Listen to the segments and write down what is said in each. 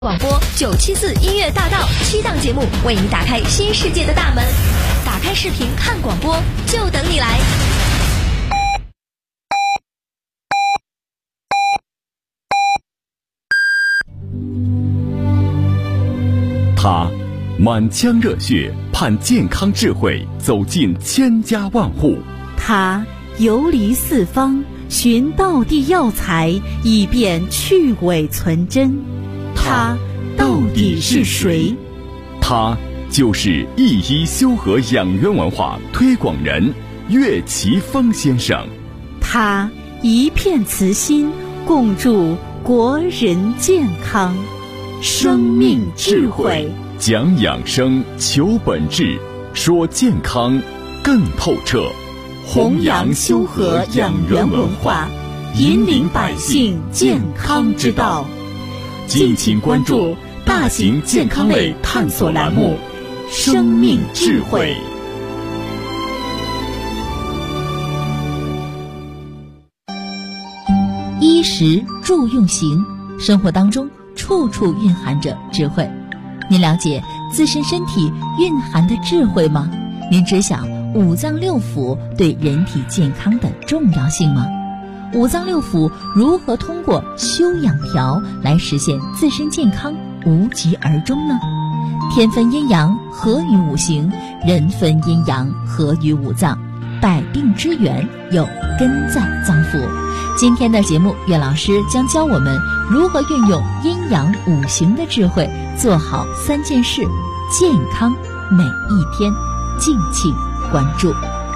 广播974音乐大道7档节目为你打开新世界的大门，打开视频看广播，就等你来。 他满腔热血盼健康智慧走进千家万户， 他游离四方寻道地药材，以便去伪存真。他到底是谁？ 他就是一一修和养元文化推广人岳奇峰先生。 他一片慈心，共筑国人健康。生命智慧， 讲养生，求本质，说健康更透彻， 弘扬修和养元文化，引领百姓健康之道。 敬请关注大型健康类探索栏目《生命智慧》。 衣食住用行，生活当中处处蕴含着智慧。您了解自身身体蕴含的智慧吗？您知晓五脏六腑对人体健康的重要性吗？五脏六腑如何通过修养调来实现自身健康无疾而终呢？天分阴阳合于五行，人分阴阳合于五脏，百病之源有根在脏腑。今天的节目，岳老师将教我们如何运用阴阳五行的智慧，做好3件事，健康每一天。敬请关注。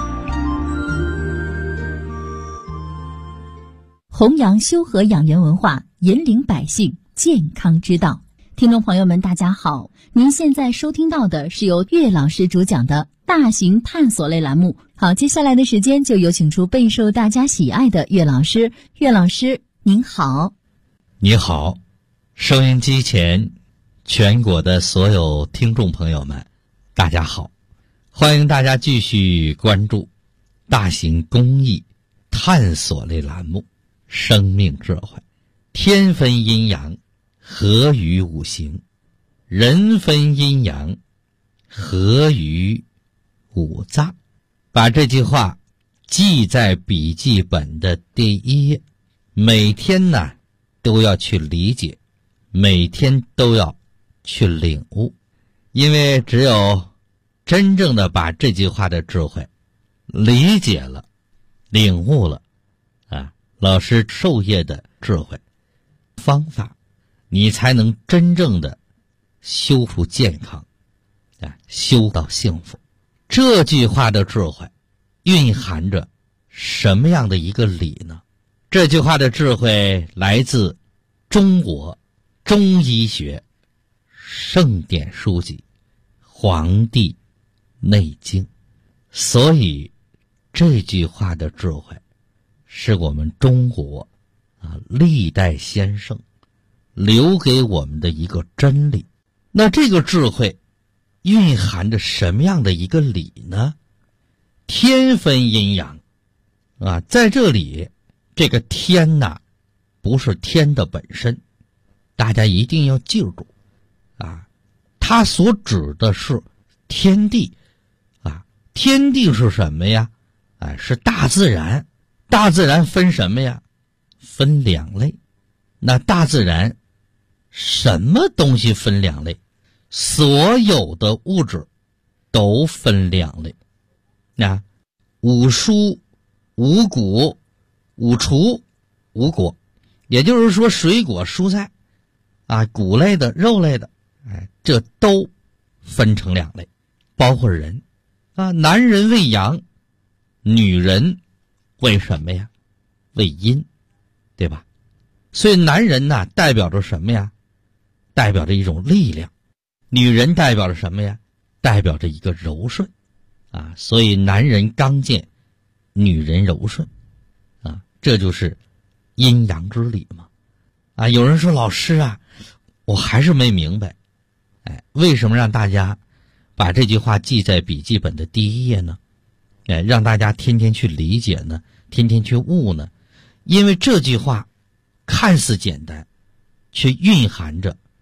弘扬修和养元文化，引领百姓健康之道。听众朋友们，大家好，您现在收听到的是由岳老师主讲的大型探索类栏目。好，接下来的时间就有请出备受大家喜爱的岳老师。岳老师您好。 你好，收音机前全国的所有听众朋友们，大家好，欢迎大家继续关注大型公益探索类栏目生命智慧。天分阴阳合于五行，人分阴阳合于五脏。把这句话记在笔记本的第1页，每天呢都要去理解，每天都要去领悟。因为只有真正的把这句话的智慧理解了，领悟了老师授业的智慧方法，你才能真正的修出健康修到幸福。这句话的智慧蕴含着什么样的一个理呢？这句话的智慧来自中国中医学圣典书籍《黄帝内经》，所以这句话的智慧是我们中国历代先生留给我们的一个真理。那这个智慧蕴含着什么样的一个理呢？天分阴阳在这里这个天不是天的本身，大家一定要记住它所指的是天地天地是什么呀？是大自然。大自然分什么呀？分2类。那大自然什么东西分2类？所有的物质都分2类。五蔬、五谷、五畜、五果，也就是说水果、蔬菜谷类的、肉类的，这都分成2类。包括人男人为阳，女人为什么呀？为阴，对吧？所以男人代表着什么呀？代表着一种力量。女人代表着什么呀？代表着一个柔顺所以男人刚健，女人柔顺这就是阴阳之理嘛有人说老师我还是没明白为什么让大家把这句话记在笔记本的第1页呢？让大家天天去理解呢，天天去悟呢？因为这句话看似简单，却蕴含着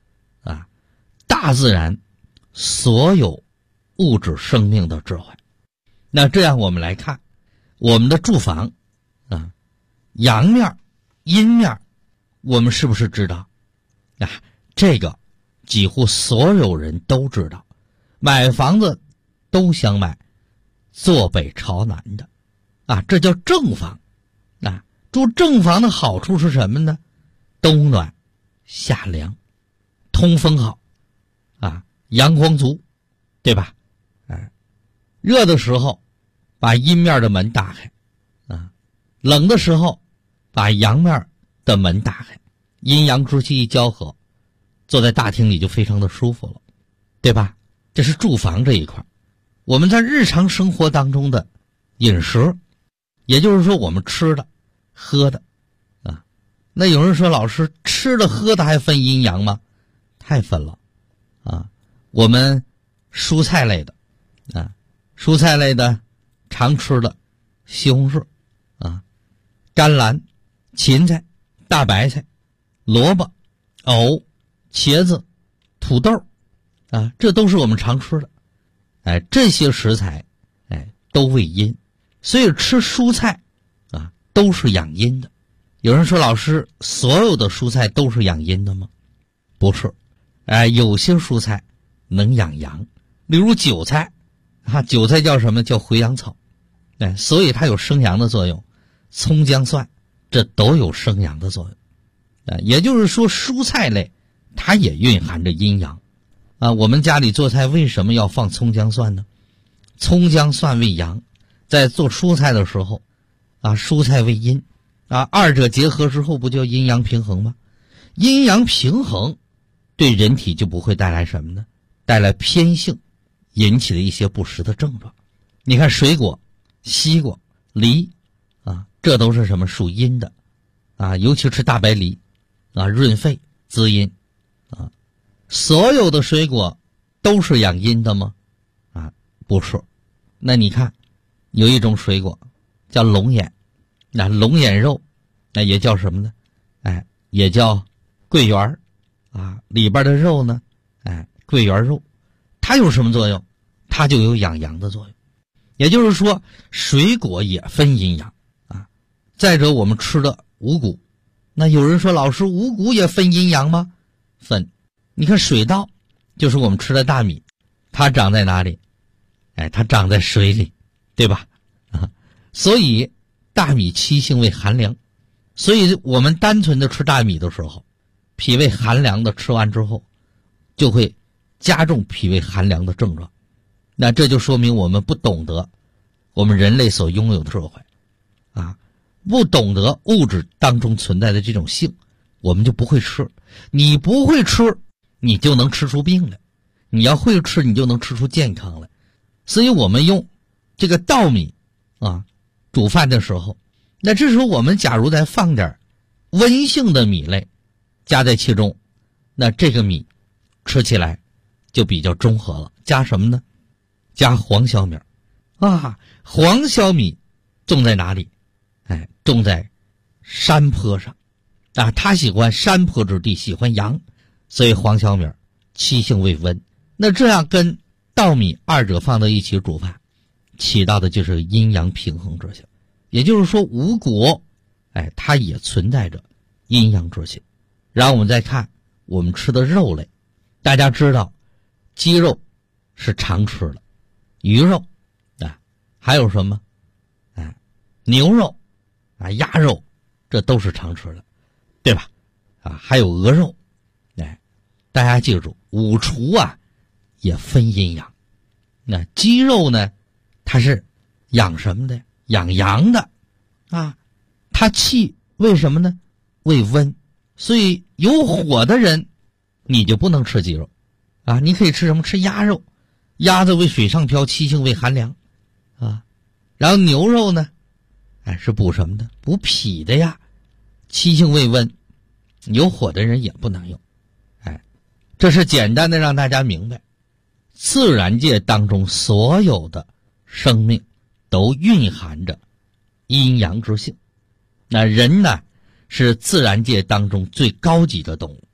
啊，大自然所有物质生命的智慧。那这样我们来看我们的住房啊，阳面阴面我们是不是知道啊？这个几乎所有人都知道，买房子都想买坐北朝南的啊，这叫正房啊。住正房的好处是什么呢？冬暖夏凉，通风好啊，阳光足，对吧？热的时候把阴面的门打开啊，冷的时候把阳面的门打开，阴阳之气一交合，坐在大厅里就非常的舒服了，对吧？这是住房这一块。我们在日常生活当中的饮食，也就是说我们吃的喝的啊。那有人说，老师，吃的喝的还分阴阳吗？太分了啊。我们蔬菜类的啊，蔬菜类的常吃的西红柿啊、甘蓝、芹菜、大白菜、萝卜、藕、茄子、土豆啊，这都是我们常吃的。这些食材都为阴，所以吃蔬菜啊都是养阴的。有人说，老师，所有的蔬菜都是养阴的吗？不是，有些蔬菜能养阳，例如韭菜啊，韭菜叫什么？叫回阳草，所以它有生阳的作用。葱姜蒜这都有生阳的作用，也就是说蔬菜类它也蕴含着阴阳啊。我们家里做菜为什么要放葱姜蒜呢？葱姜蒜为阳，在做蔬菜的时候啊，蔬菜为阴啊，二者结合之后不就阴阳平衡吗？阴阳平衡对人体就不会带来什么呢？带来偏性引起的一些不实的症状。你看水果，西瓜、梨啊，这都是什么？属阴的啊，尤其吃大白梨啊，润肺滋阴啊。所有的水果都是养阴的吗？啊，不是。那你看有一种水果叫龙眼，那龙眼肉那也叫什么呢？也叫桂圆啊，里边的肉呢桂圆肉，它有什么作用？它就有养阳的作用。也就是说水果也分阴阳啊。再者我们吃的五谷，那有人说，老师，五谷也分阴阳吗？分。你看水稻就是我们吃的大米，它长在哪里？它长在水里，对吧？所以大米七性为寒凉，所以我们单纯的吃大米的时候，脾胃寒凉的吃完之后就会加重脾胃寒凉的症状。那这就说明我们不懂得我们人类所拥有的智慧啊，不懂得物质当中存在的这种性，我们就不会吃。你不会吃，你就能吃出病来；你要会吃，你就能吃出健康来。所以我们用这个稻米啊煮饭的时候，那这时候我们假如再放点温性的米类加在其中，那这个米吃起来就比较中和了。加什么呢？加黄小米啊。黄小米种在哪里？种在山坡上啊，它喜欢山坡之地，喜欢阳，所以黄小米七性为温。那这样跟稻米二者放到一起煮饭，起到的就是阴阳平衡之性。也就是说五谷它也存在着阴阳之性。然后我们再看我们吃的肉类，大家知道鸡肉是常吃的，鱼肉还有什么牛肉鸭肉，这都是常吃的，对吧？还有鹅肉。大家记住，五畜也分阴阳。那鸡肉呢，它是养什么的？养阳的啊。它气为什么呢？为温。所以有火的人你就不能吃鸡肉啊，你可以吃什么？吃鸭肉。鸭子为水上漂，七性为寒凉啊。然后牛肉呢是补什么的？补脾的呀，七性为温，有火的人也不能用。这是简单的让大家明白，自然界当中所有的生命都蕴含着阴阳之性。那人呢，是自然界当中最高级的动物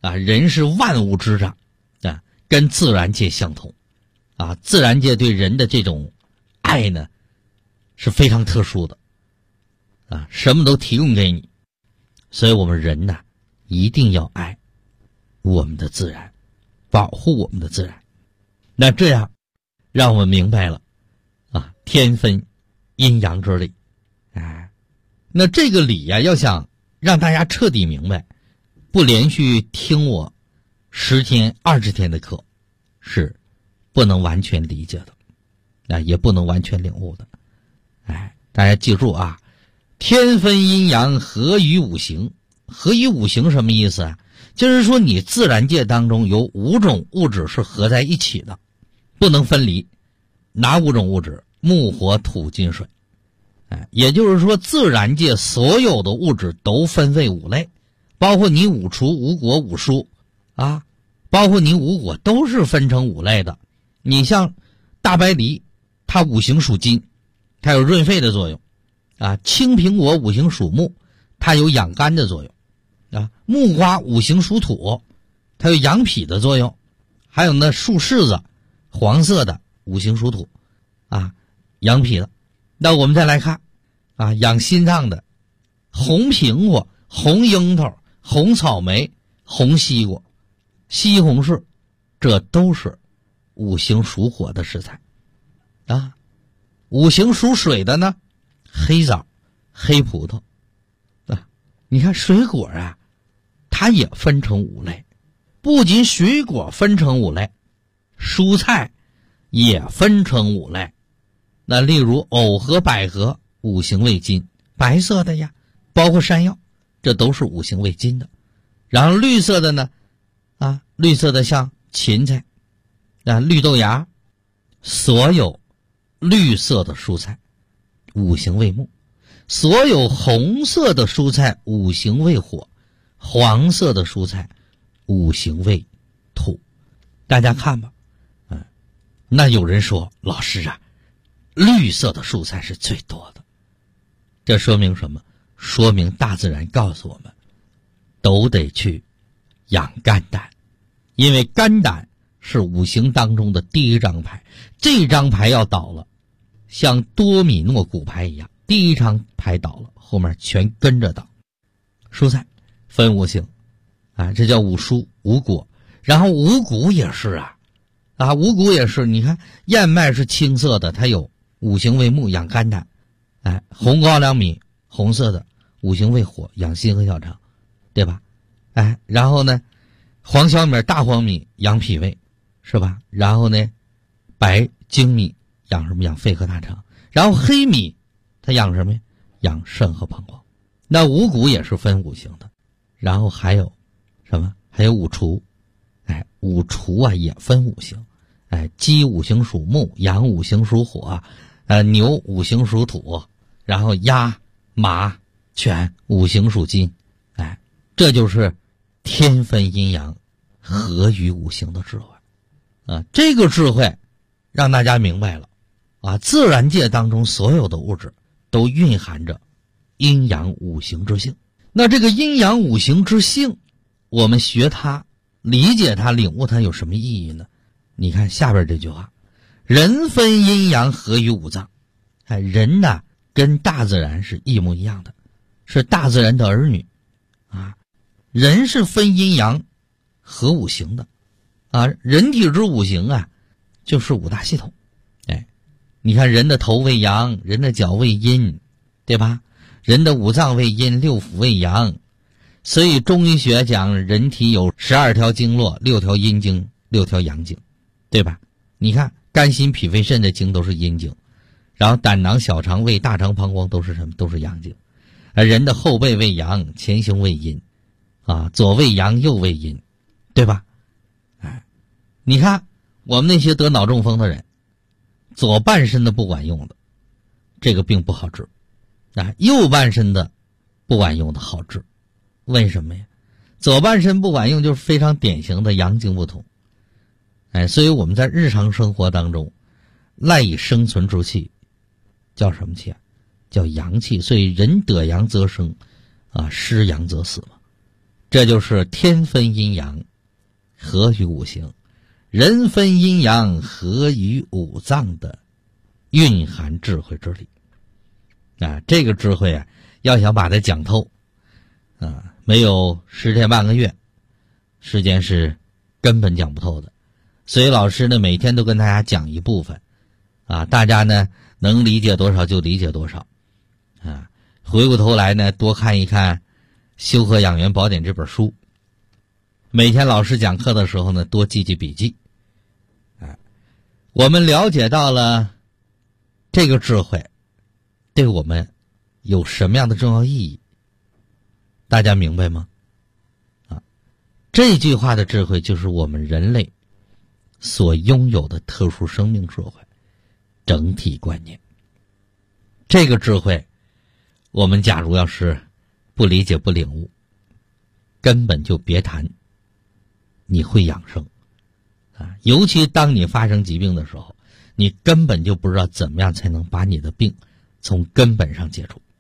啊，人是万物之长啊，跟自然界相同啊，自然界对人的这种爱呢是非常特殊的啊，什么都提供给你，所以我们人呢一定要爱我们的自然，保护我们的自然。那这样让我们明白了啊，天分阴阳之理。哎，那这个理呀，要想让大家彻底明白，不连续听我10天20天的课是不能完全理解的，也不能完全领悟的。哎，大家记住啊，天分阴阳合于五行。合于五行什么意思啊？就是说你自然界当中有5种物质是合在一起的，不能分离。哪5种物质？木火土金水。哎，也就是说自然界所有的物质都分为5类，包括你五畜、五果、五蔬啊，包括你五果都是分成5类的。你像大白梨，它五行属金，它有润肺的作用啊。青苹果五行属木，它有养肝的作用啊。木瓜五行属土，它有养脾的作用。还有呢，树柿子黄色的五行属土啊，养脾的。那我们再来看啊，养心脏的红苹果、红樱桃、红草莓、红西瓜、西红柿，这都是五行属火的食材啊。五行属水的呢，黑枣、黑葡萄啊。你看水果啊，它也分成5类，不仅水果分成5类，蔬菜也分成5类。那例如藕和百合五行为金，白色的呀，包括山药，这都是五行为金的。然后绿色的呢，啊，绿色的像芹菜啊、绿豆芽，所有绿色的蔬菜五行为木，所有红色的蔬菜五行为火，黄色的蔬菜五行为土。大家看吧，那有人说老师啊，绿色的蔬菜是最多的，这说明什么？说明大自然告诉我们都得去养肝胆，因为肝胆是五行当中的第1张牌，这张牌要倒了，像多米诺骨牌一样，第1张牌倒了，后面全跟着倒。蔬菜分5行啊，这叫五蔬五果。然后五谷也是啊，五谷也是，你看燕麦是青色的，它有五行为木，养肝胆。哎，红高粱米红色的，五行为火，养心和小肠，对吧？哎，然后呢，黄小米、大黄米养脾胃，是吧？然后呢，白精米养什么？养肺和大肠。然后黑米它养什么呀？养肾和膀胱。那五谷也是分5行的。然后还有什么？还有五畜。哎，五畜啊也分5行。哎，鸡五行属木，羊五行属火，牛五行属土，然后鸭、马、犬五行属金。哎，这就是天分阴阳合于五行的智慧啊！这个智慧让大家明白了啊，自然界当中所有的物质都蕴含着阴阳五行之性。那这个阴阳五行之性，我们学它、理解它、领悟它有什么意义呢？你看下边这句话，人分阴阳合于五脏。哎，人呢跟大自然是一模一样的，是大自然的儿女啊。人是分阴阳合五行的啊，人体之五行啊就是5大系统。哎，你看人的头为阳，人的脚为阴，对吧？人的5脏为阴，6腑为阳。所以中医学讲人体有12条经络，6条阴经，6条阳经，对吧？你看肝心脾肺肾的经都是阴经，然后胆囊小肠胃大肠膀胱都是什么？都是阳经。人的后背为阳，前胸为阴啊，左为阳右为阴，对吧？哎，你看我们那些得脑中风的人，左半身的不管用的，这个病不好治啊，右半身的不管用的好治。为什么呀？左半身不管用就是非常典型的阳经不通。哎，所以我们在日常生活当中赖以生存之气叫什么气啊？叫阳气。所以人得阳则生啊，失阳则死嘛。 这就是天分阴阳，合于五行；人分阴阳，合于五脏的蕴含智慧之理。这个智慧要想把它讲透，没有10天半个月，时间是根本讲不透的。所以老师呢，每天都跟大家讲一部分，大家呢能理解多少就理解多少，回过头来呢，多看一看《修和养元宝典》这本书。每天老师讲课的时候呢，多记记笔记。我们了解到了这个智慧对我们有什么样的重要意义，大家明白吗？这句话的智慧就是我们人类所拥有的特殊生命智慧整体观念。这个智慧我们假如要是不理解不领悟，根本就别谈你会养生尤其当你发生疾病的时候，你根本就不知道怎么样才能把你的病从根本上解除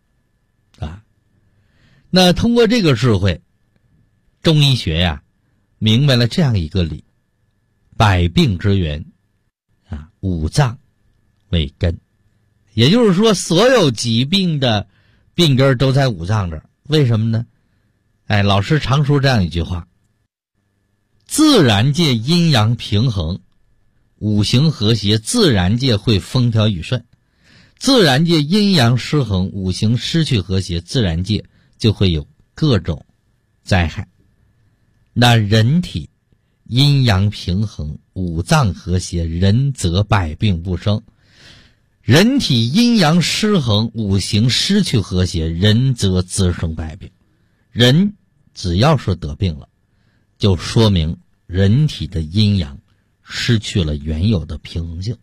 那通过这个智慧，中医学明白了这样一个理：百病之源五脏为根。也就是说，所有疾病的病根都在五脏这儿。为什么呢？老师常说这样一句话：自然界阴阳平衡，五行和谐，自然界会风调雨顺；自然界阴阳失衡，五行失去和谐，自然界就会有各种灾害。那人体阴阳平衡，五脏和谐，人则百病不生；人体阴阳失衡，五行失去和谐，人则滋生百病。人只要是得病了，就说明人体的阴阳失去了原有的平衡性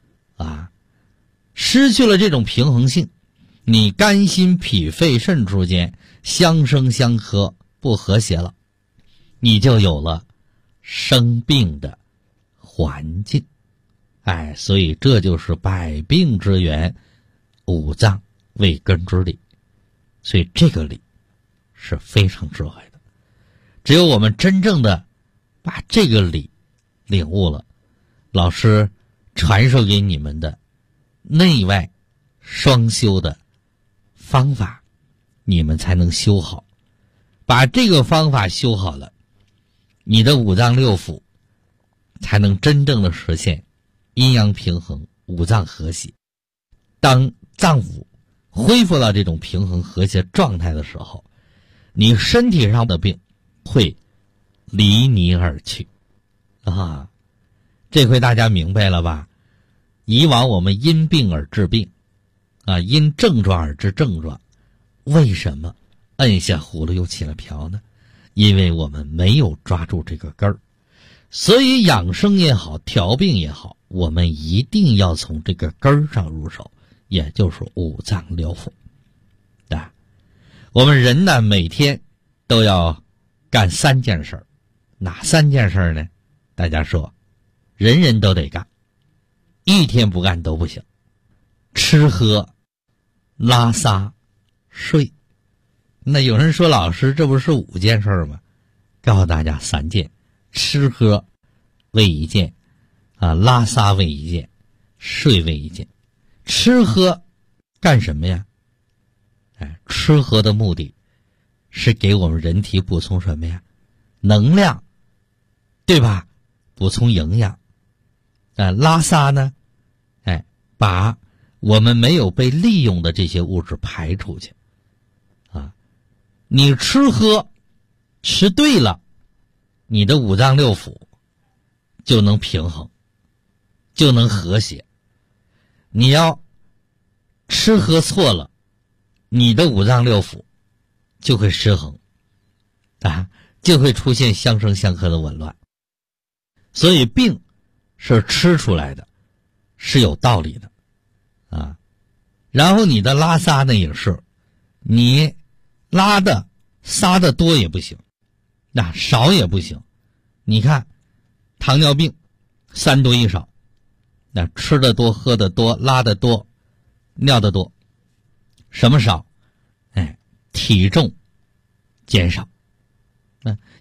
失去了这种平衡性，你肝心脾肺肾之间相生相克不和谐了，你就有了生病的环境。所以这就是百病之源，五脏为根之理。所以这个理是非常智慧的，只有我们真正的把这个理领悟了，老师传授给你们的内外双修的方法，你们才能修好。把这个方法修好了，你的五脏六腑才能真正的实现阴阳平衡，五脏和谐。当脏腑恢复到这种平衡和谐状态的时候，你身体上的病会离你而去这回大家明白了吧？以往我们因病而治病因症状而治症状，为什么摁下葫芦又起了瓢呢？因为我们没有抓住这个根儿。所以养生也好，调病也好，我们一定要从这个根儿上入手，也就是五脏六腑我们人呢，每天都要干3件事。哪3件事呢？大家说人人都得干，一天不干都不行：吃喝拉撒睡。那有人说，老师这不是5件事吗？告诉大家3件：吃喝为1件拉撒为1件，睡为1件。吃喝干什么呀？吃喝的目的是给我们人体补充什么呀？能量，对吧？补充营养。拉撒呢？把我们没有被利用的这些物质排出去。你吃喝吃对了，你的五脏六腑就能平衡，就能和谐。你要吃喝错了，你的五脏六腑就会失衡就会出现相生相克的紊乱。所以病是吃出来的，是有道理的然后你的拉撒呢也是，你拉的撒的多也不行，少也不行。你看糖尿病3多1少，吃的多，喝的多，拉的多，尿的多。什么少？体重减少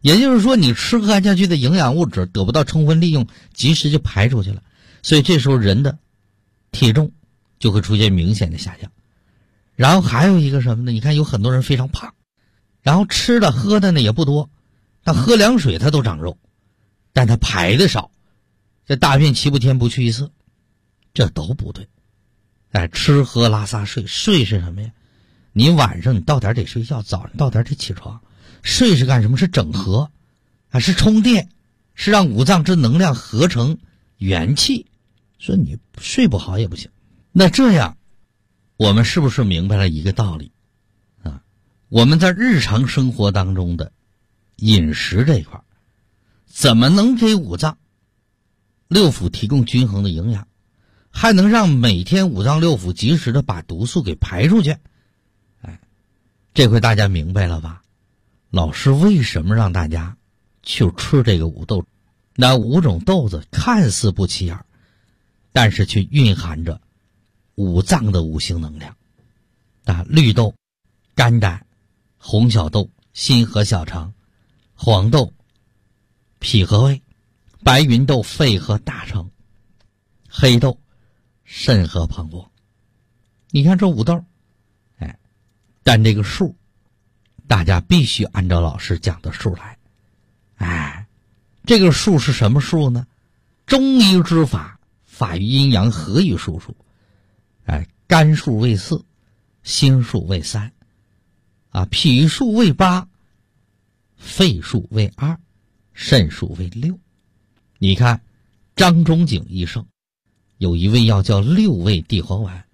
也就是说你吃喝下去的营养物质得不到充分利用，及时就排出去了，所以这时候人的体重就会出现明显的下降。然后还有一个什么呢？你看有很多人非常胖，然后吃的喝的呢也不多，他喝凉水他都长肉，但他排的少，这大便七不添不去一次，这都不对。吃喝拉撒睡，睡是什么呀？你晚上你到点得睡觉，早上到点得起床。睡是干什么？是整合，是充电，是让五脏之能量合成元气。说你睡不好也不行。那这样我们是不是明白了一个道理啊？我们在日常生活当中的饮食这一块，怎么能给五脏六腑提供均衡的营养，还能让每天五脏六腑及时的把毒素给排出去？这回大家明白了吧？老师为什么让大家去吃这个五豆？那五种豆子看似不起眼，但是却蕴含着五脏的五行能量。绿豆、肝胆、红小豆、心和小肠，黄豆、脾和胃，白芸豆、肺和大肠，黑豆、肾和膀胱。你看这五豆，但这个数大家必须按照老师讲的数来。这个数是什么数呢？中医之法，法于阴阳，合于数数。肝数为4，心数为3，脾数为8，肺数为2，肾数为6。你看张仲景医生有一味药叫6味地黄丸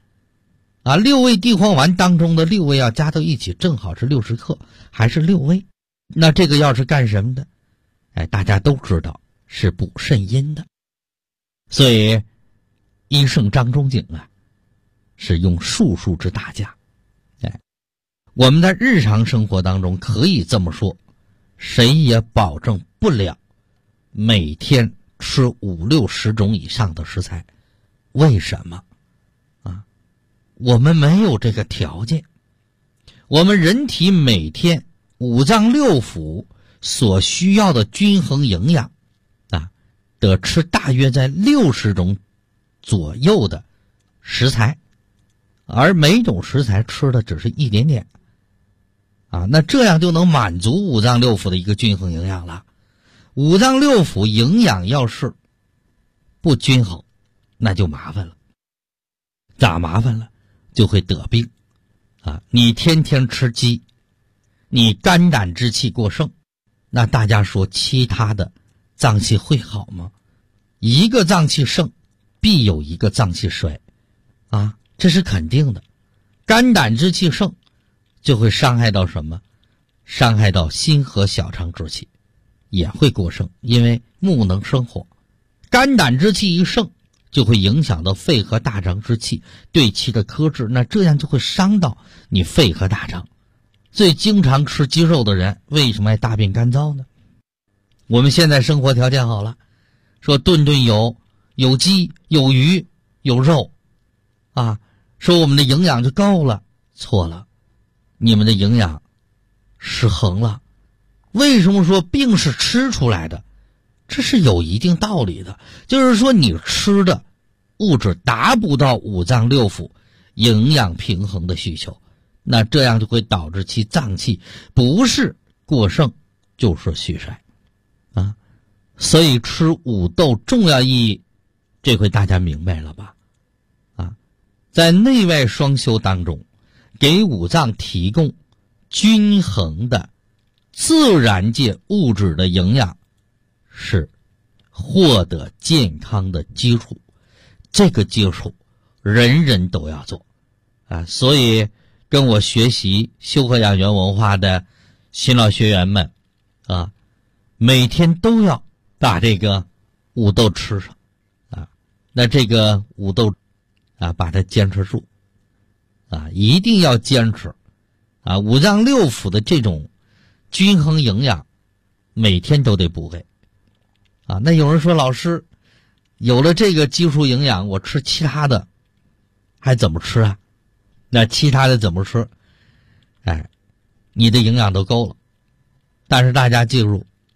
，6味地黄丸当中的6味药加到一起正好是60克，还是6味。那这个药是干什么的？大家都知道是补肾阴的。所以医圣张仲景是用数数之大家。我们在日常生活当中可以这么说，谁也保证不了每天吃5、60种以上的食材。为什么？我们没有这个条件。我们人体每天五脏六腑所需要的均衡营养得吃大约在60种左右的食材，而每种食材吃的只是一点点那这样就能满足五脏六腑的一个均衡营养了。五脏六腑营养要是不均衡，那就麻烦了。咋麻烦了？就会得病你天天吃鸡，你肝胆之气过剩，那大家说其他的脏器会好吗？一个脏器盛，必有一个脏器衰这是肯定的。肝胆之气盛就会伤害到什么？伤害到心和小肠之气也会过剩，因为木能生火。肝胆之气一盛，就会影响到肺和大肠之气对其的克制，那这样就会伤到你肺和大肠。所以经常吃鸡肉的人为什么爱大便干燥呢？我们现在生活条件好了，说顿顿有鸡有鱼有肉说我们的营养就够了。错了，你们的营养失衡了。为什么说病是吃出来的？这是有一定道理的，就是说你吃的物质达不到五脏六腑营养平衡的需求，那这样就会导致其脏器不是过剩就是虚衰所以吃五豆重要意义，这回大家明白了吧？在内外双修当中，给五脏提供均衡的自然界物质的营养，是获得健康的基础。这个基础人人都要做所以跟我学习修和养元文化的新老学员们每天都要把这个五豆吃上那这个五豆把它坚持住一定要坚持五脏六腑的这种均衡营养每天都得补给那有人说，老师有了这个基础营养，我吃其他的还怎么吃那其他的怎么吃你的营养都够了，但是大家记住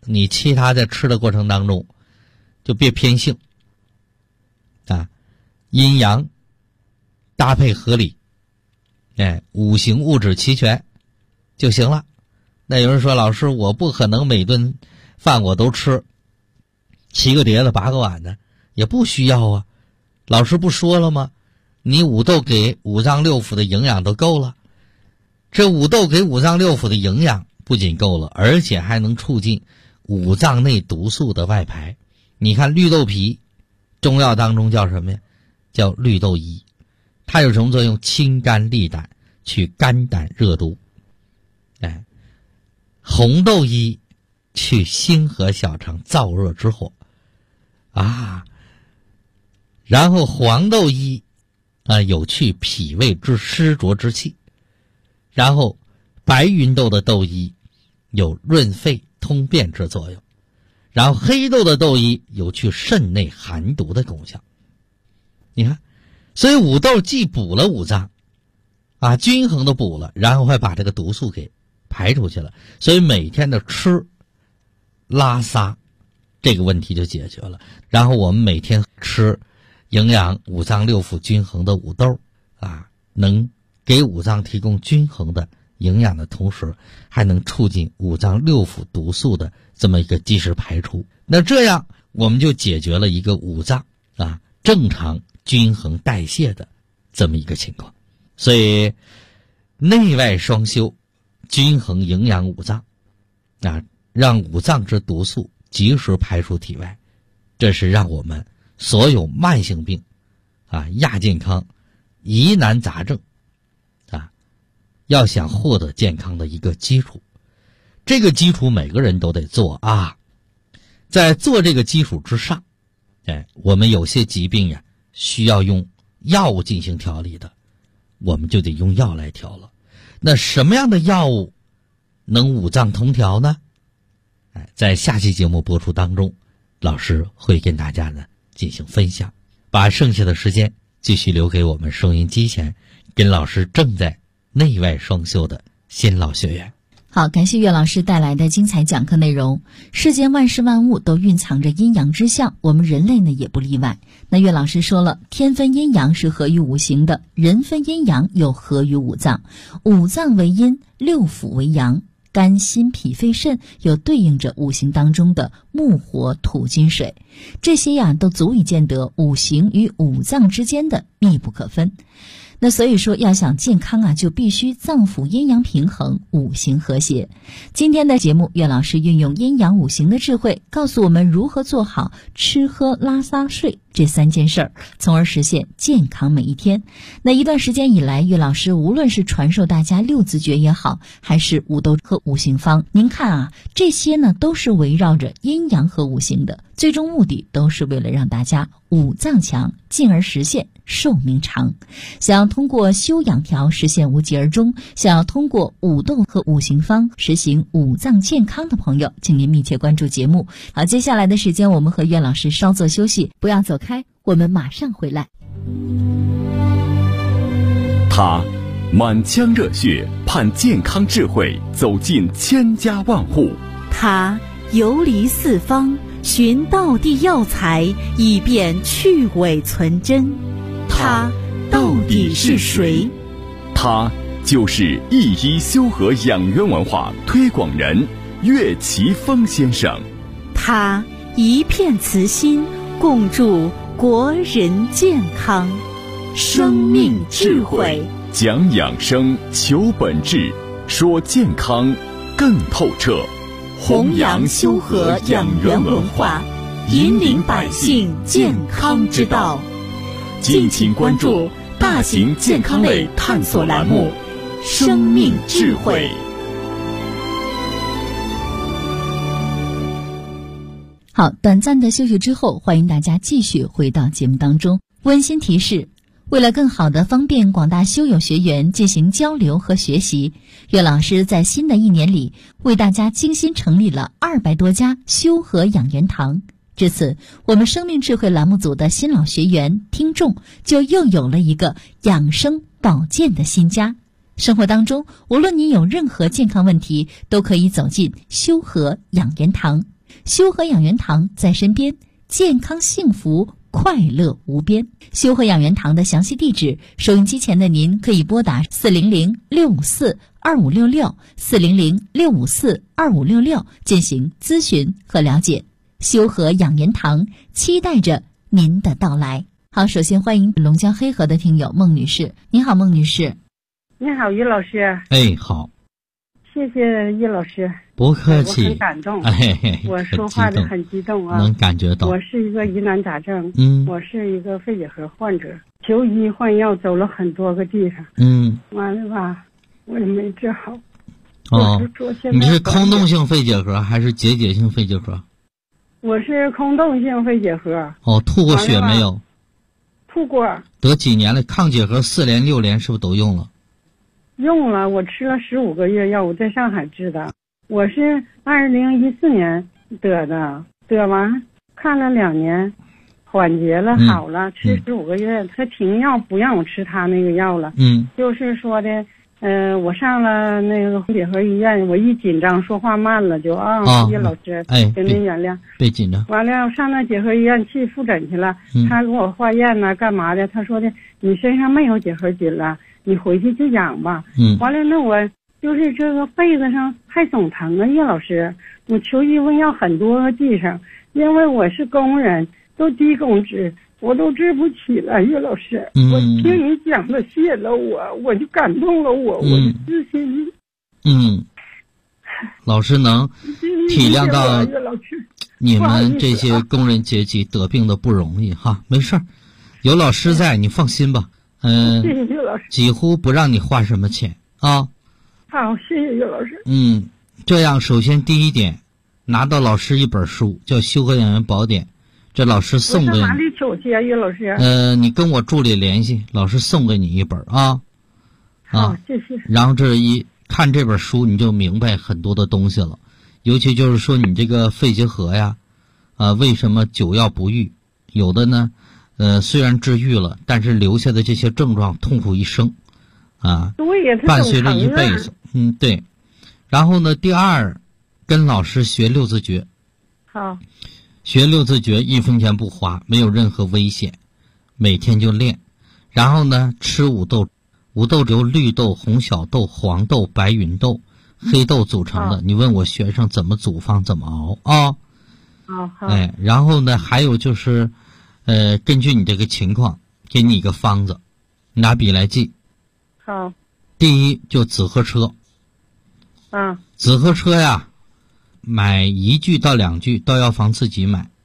你其他在吃的过程当中就别偏性啊，阴阳搭配合理，五行物质齐全就行了。那有人说，老师，我不可能每顿饭我都吃7个碟子8个碗的，也不需要啊。老师不说了吗？你五豆给五脏六腑的营养都够了。这五豆给五脏六腑的营养不仅够了，而且还能促进五脏内毒素的外排。你看绿豆皮，中药当中叫什么呀？叫绿豆衣。它有什么作用？清肝利胆，去肝胆热毒。红豆衣去心和小肠燥热之火啊。然后黄豆衣有去脾胃之湿浊之气。然后白芸豆的豆衣有润肺通便之作用。然后黑豆的豆衣有去肾内寒毒的功效。你看，所以五豆既补了五脏均衡的补了，然后还把这个毒素给排出去了，所以每天的吃拉撒这个问题就解决了。然后我们每天吃营养五脏六腑均衡的五豆能给五脏提供均衡的营养的同时，还能促进五脏六腑毒素的这么一个及时排出。那这样我们就解决了一个五脏正常均衡代谢的这么一个情况。所以内外双修，均衡营养五脏让五脏之毒素及时排出体外，这是让我们所有慢性病亚健康疑难杂症要想获得健康的一个基础。这个基础每个人都得做在做这个基础之上，我们有些疾病需要用药物进行调理的，我们就得用药来调了。那什么样的药物能五脏同调呢？在下期节目播出当中，老师会跟大家进行分享。把剩下的时间继续留给我们收音机前跟老师正在内外双修的新老学员。 好，感谢岳老师带来的精彩讲课内容。世间万事万物都蕴藏着阴阳之象，我们人类呢也不例外。那岳老师说了，天分阴阳是合于五行的，人分阴阳又合于五脏，五脏为阴，六腑为阳，肝心脾肺肾又对应着五行当中的木火土金水，这些都足以见得五行与五脏之间的密不可分。那所以说，要想健康就必须脏腑阴阳平衡，五行和谐。今天的节目，岳老师运用阴阳五行的智慧，告诉我们如何做好吃喝拉撒睡这3件事儿，从而实现健康每一天。那一段时间以来，岳老师无论是传授大家6字诀也好，还是五豆和五行方，您看这些呢都是围绕着阴阳和五行的，最终目的都是为了让大家五脏强，进而实现寿命长。想要通过修养调实现无疾而终，想要通过五豆和五行方实行五脏健康的朋友，请您密切关注节目。好，接下来的时间我们和岳老师稍作休息，不要走开，我们马上回来。 他满腔热血盼健康智慧走进千家万户， 他游离四方寻道地药材，以便去伪存真。他到底是谁？ 他就是一医修和养元文化推广人岳奇峰先生。 他一片慈心，共筑国人健康。生命智慧， 讲养生，求本质，说健康更透彻。 弘扬修和养元文化，引领百姓健康之道。 敬请关注大型健康类探索栏目《生命智慧》。 好，短暂的休息之后，欢迎大家继续回到节目当中。温馨提示，为了更好地方便广大修友学员进行交流和学习，岳老师在新的一年里为大家精心成立了200多家修和养元堂。至此，我们生命智慧栏目组的新老学员听众就又有了一个养生保健的新家。 生活当中，无论你有任何健康问题，都可以走进修和养颜堂。修和养颜堂在身边，健康幸福，快乐无边。修和养颜堂的详细地址，收音机前的您可以拨打400-654-2566 400-654-2566进行咨询和了解。修和养颜堂期待着您的到来。好，首先欢迎龙江黑河的听友孟女士。你好，孟女士。 你好，于老师。 哎，好， 谢谢于老师。 不客气。 我很感动。 哎， 我说话的很激动啊， 能感觉到。 我是一个疑难杂症，我是一个肺结核患者，求医换药走了很多个地方，完了吧，我也没治好。 哦，你是空洞性肺结核还是结节性肺结核？ 我是空洞性肺结核。 哦，吐过血没有？ 吐过。 得几年了？抗结核4联6联是不是都用了？ 用了，我吃了15个月药，我在上海治的。我是2014年得的，得完看了2年，缓解了，好了，吃15个月，他停药不让我吃他那个药了。就是说的，我上了那个结核医院，我一紧张说话慢了，就叶老师，请您原谅。 别紧张。 完了，上那结核医院去复诊去了，他给我化验呐，干嘛的？他说的你身上没有结核菌了。你回去就养吧。完了，那我就是这个被子上还总疼啊，叶老师，我求医问药很多个地方，因为我是工人，都低工资，我都治不起了，叶老师。我听你讲的谢了我就感动了我的自信。 老师能体谅到你们这些工人阶级得病的不容易哈，没事儿，有老师在，你放心吧。 谢谢岳老师， 几乎不让你花什么钱啊。 好，谢谢岳老师。 这样首先第一点，拿到老师一本书叫《修和养颜宝典》，这老师送给你。 哪里求去啊，岳老师？ 你跟我助理联系，老师送给你一本啊。 好，谢谢。 然后这一看这本书，你就明白很多的东西了，尤其就是说你这个肺结核呀，为什么久药不愈？有的呢。虽然治愈了，但是留下的这些症状痛苦一生， 对呀， 伴随着一辈子。对。然后呢，第二，跟老师学6字诀。 好。 学6字诀1分钱不花，没有任何危险，每天就练。然后呢，吃五豆，五豆由绿豆、红小豆、黄豆、白芸豆、黑豆组成的。你问我学生怎么组方怎么熬啊？ 好。 然后呢，还有就是。根据你这个情况，给你一个方子，拿笔来记。 好。 第一就紫河车。紫河车呀，买1具到2具到药房自己买。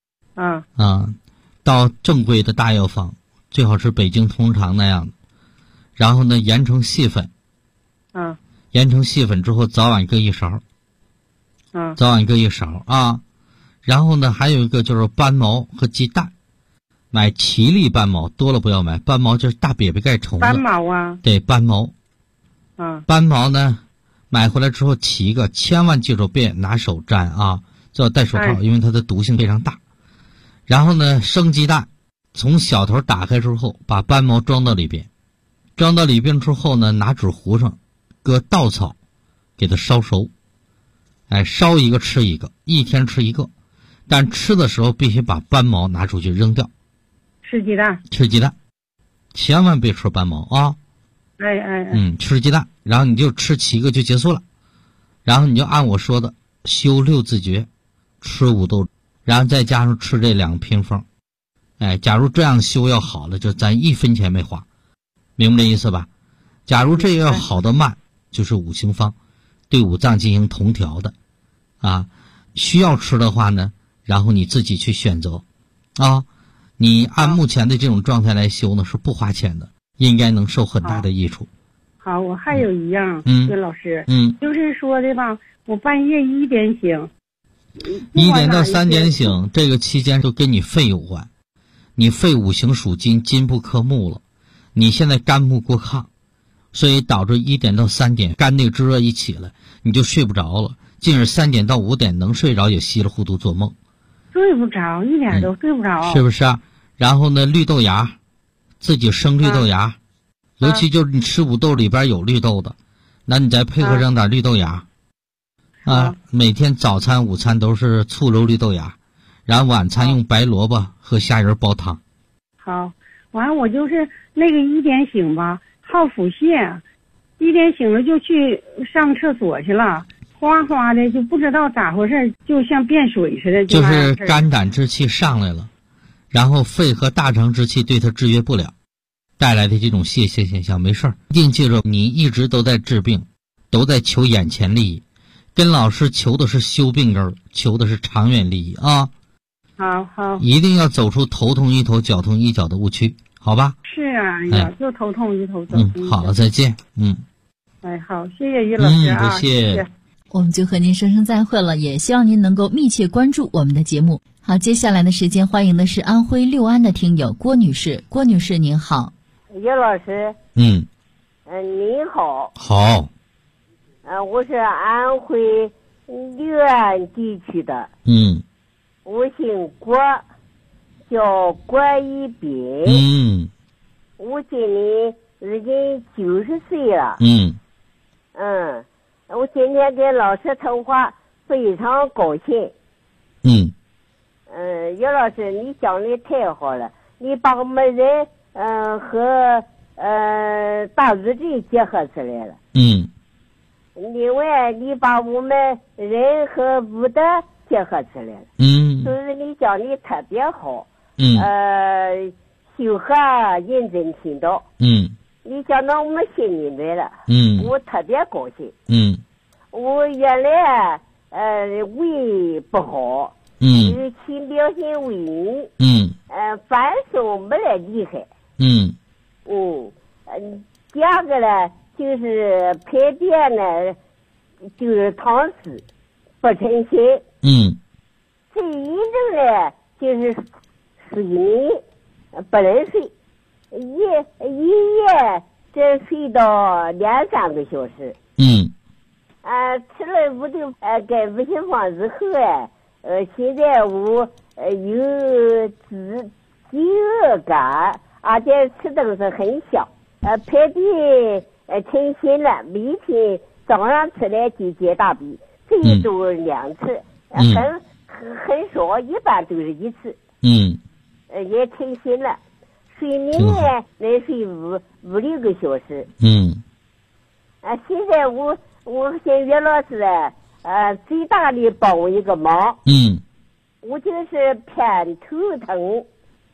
到正规的大药房，最好是北京通常那样的。然后呢，研成细粉。研成细粉之后，早晚各1勺。早晚各1勺啊。然后呢，还有一个就是斑毛和鸡蛋。买奇力斑毛，多了不要买。斑毛就是大瘪瘪盖虫子。 斑毛啊？ 对，斑毛。斑毛呢，买回来之后起一个，千万记住别拿手沾啊，最好戴手套，因为它的毒性非常大。然后呢，生鸡蛋，从小头打开之后，把斑毛装到里边，装到里边之后呢，拿纸糊上，搁稻草，给它烧熟。烧一个吃一个，1天吃1个，但吃的时候必须把斑毛拿出去扔掉。 吃鸡蛋， 千万别吃斑毛啊！吃鸡蛋，然后你就吃7个就结束了，然后你就按我说的修6字诀，吃5豆，然后再加上吃这2个偏方。假如这样修要好了，就咱1分钱没花，明白这意思吧？假如这个要好的慢，就是5行方，对5脏进行同调的，需要吃的话呢，然后你自己去选择，你按目前的这种状态来修呢，是不花钱的，应该能受很大的益处。 好，我还有一样，孙老师，就是说的吧，我半夜1点醒 ，1点到3点醒，这个期间就跟你肺有关，你肺5行属金，金不克木了，你现在肝木过亢，所以导致1点到3点肝内炙热一起来，你就睡不着了，进而3点到5点能睡着也稀里糊涂做梦。 睡不着，一点都睡不着， 是不是啊？然后呢，绿豆芽，自己生绿豆芽， 尤其就是你吃五豆里边有绿豆的，那你再配合上点绿豆芽，每天早餐午餐都是醋溜绿豆芽，然后晚餐用白萝卜和虾仁煲汤。 好，完我就是那个1点醒吧，好腹泻，1点醒了就去上厕所去了，哗哗的就不知道咋回事，就像变水似的。 就是肝胆之气上来了，然后肺和大肠之气对它制约不了，带来的这种泄泻现象。没事儿，一定记住，你一直都在治病，都在求眼前利益，跟老师求的是修病根，求的是长远利益啊。 好， 一定要走出头痛医头脚痛医脚的误区，好吧？ 是啊，就头痛医头脚痛。 好了，再见。 好，谢谢于老师啊， 不谢。 我们就和您说声再会了，也希望您能够密切关注我们的节目。好，接下来的时间欢迎的是安徽六安的听友郭女士。郭女士您好。 于老师。您好。 好。 我是安徽六安地区的。我姓郭，叫郭一斌。我今年已经90岁了。我今天跟老师通话，非常高兴。于老师，你讲的太好了，你把我们人和大宇宙结合起来了。另外，你把我们人和武德结合起来了。所以你讲的特别好。修和认真听到。你讲到我们心里来了。我特别高兴。我原来胃不好。有轻表性胃炎。反手没来厉害。第二个呢，就是排便呢，就是溏湿不成形。最严重的就是睡眠不能睡，一夜只睡到2-3个小时。吃了五豆改五行方之后现在我有饥饿感，而且吃东西很香。排便成型了，每天早上起来就解大便，最多2次，很少，一般都是1次。也成型了，睡眠呢能睡5-6个小时。现在我跟岳老师最大的帮我一个忙。我就是偏头疼。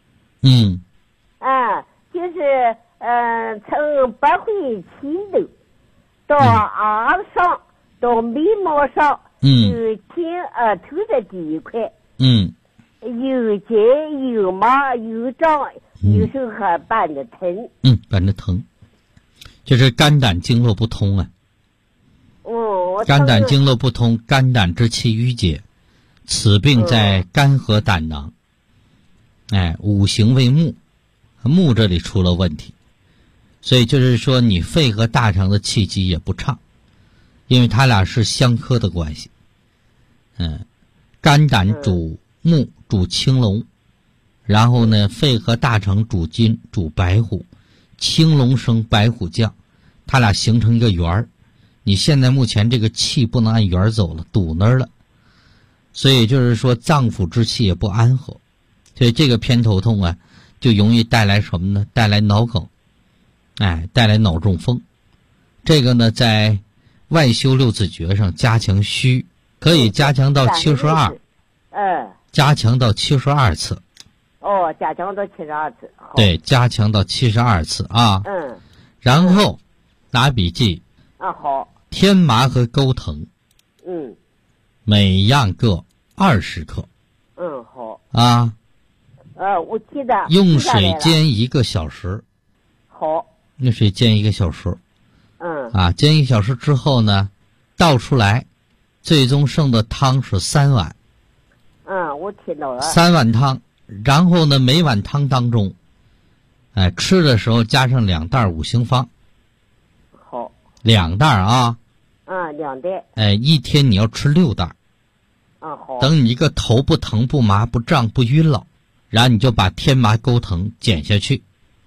就是从百会起头到耳上到眉毛上，有前额头的这一块，有紧有麻有胀，有时候还伴着疼。 伴着疼，就是肝胆经络不通啊。肝胆经络不通，肝胆之气郁结，此病在肝和胆囊。五行为木，木这里出了问题，所以就是说你肺和大肠的气机也不畅，因为它俩是相克的关系。肝胆主木主青龙，然后呢肺和大肠主金主白虎，青龙生白虎降，它俩形成一个圆儿。你现在目前这个气不能按圆儿走了，堵那儿了，所以就是说脏腑之气也不安和，所以这个偏头痛啊就容易带来什么呢？带来脑梗，带来脑中风。这个呢在外修六字诀上加强虚，可以加强到72，加强到72次。 加强到72次。 对，加强到72次啊。然后拿笔记。 好。 天麻和钩藤。每样各20克。 好。我记得。 用水煎1个小时。 好。 用水煎1个小时。煎1小时之后呢，倒出来，最终剩的汤是3碗。 我听到了。 3碗汤，然后呢，每碗汤当中，吃的时候加上2袋五行方。 好。 2袋啊。 2袋。 一天你要吃6袋。 好。 等你一个头不疼不麻不胀不晕了，然后你就把天麻钩藤减下去。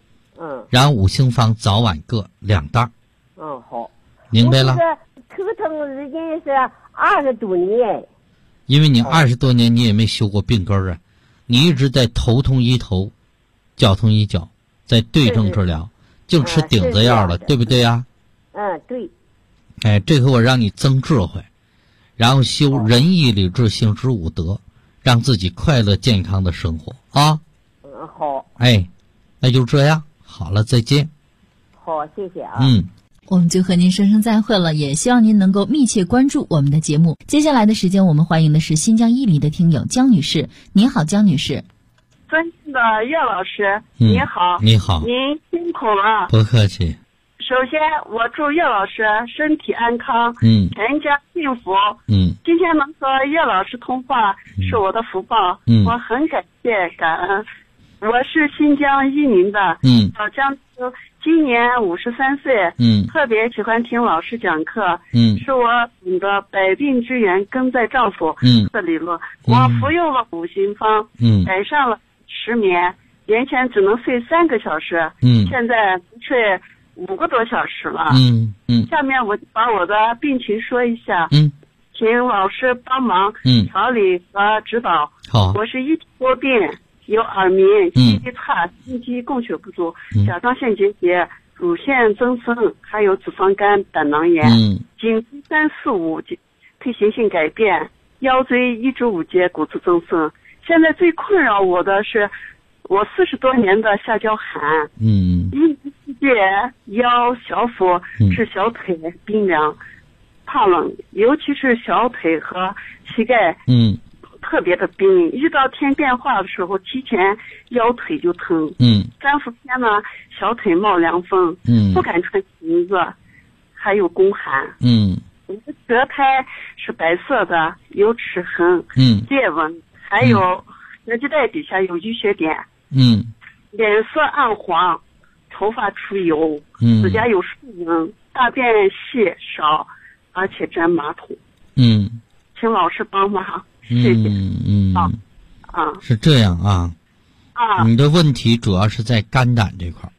然后五行方早晚各2袋。 好。 明白了。 头疼已经是20多年。 因为你20多年你也没修过病根啊，你一直在头痛医头，脚痛医脚，在对症治疗，就吃顶子药了，对不对呀？ 对。 哎，这回我让你增智慧，然后修仁义礼智信实五德，让自己快乐健康的生活啊。 好。 哎，那就这样，好了，再见。 好，谢谢啊。 我们就和您说声再会了，也希望您能够密切关注我们的节目。接下来的时间，我们欢迎的是新疆伊犁的听友江女士。您好，江女士。 尊敬的岳老师，你好。 你好。 您辛苦了。 不客气。 首先，我祝岳老师身体安康，全家幸福。今天能和岳老师通话是我的福报，我很感谢感恩。我是新疆伊宁的，老江州，今年53岁，特别喜欢听老师讲课，是我懂得百病之源根在丈夫的理论，我服用了五行方，改善了失眠，年前只能睡3个小时，现在睡5个多小时了，下面我就把我的病情说一下，请老师帮忙调理和指导。 好， 我是一体多病。有耳鸣、记忆差、心肌供血不足、甲状腺结节、乳腺增生，还有脂肪肝、胆囊炎。颈椎3、4、5退行性改变，腰椎1至5节骨质增生。现在最困扰我的是我40多年的下焦寒，一年四季腰、小腹至小腿冰凉、怕冷，尤其是小腿和膝盖。特别的冰，遇到天变化的时候，提前腰腿就疼。3、4天呢，小腿冒凉风。不敢穿裙子，还有宫寒。我的舌苔是白色的，有齿痕、裂纹，还有舌系带底下有淤血点。脸色暗黄，头发出油，指甲有树纹，大便细少，而且粘马桶。请老师帮忙。谢谢。 是这样啊。你的问题主要是在肝胆这块。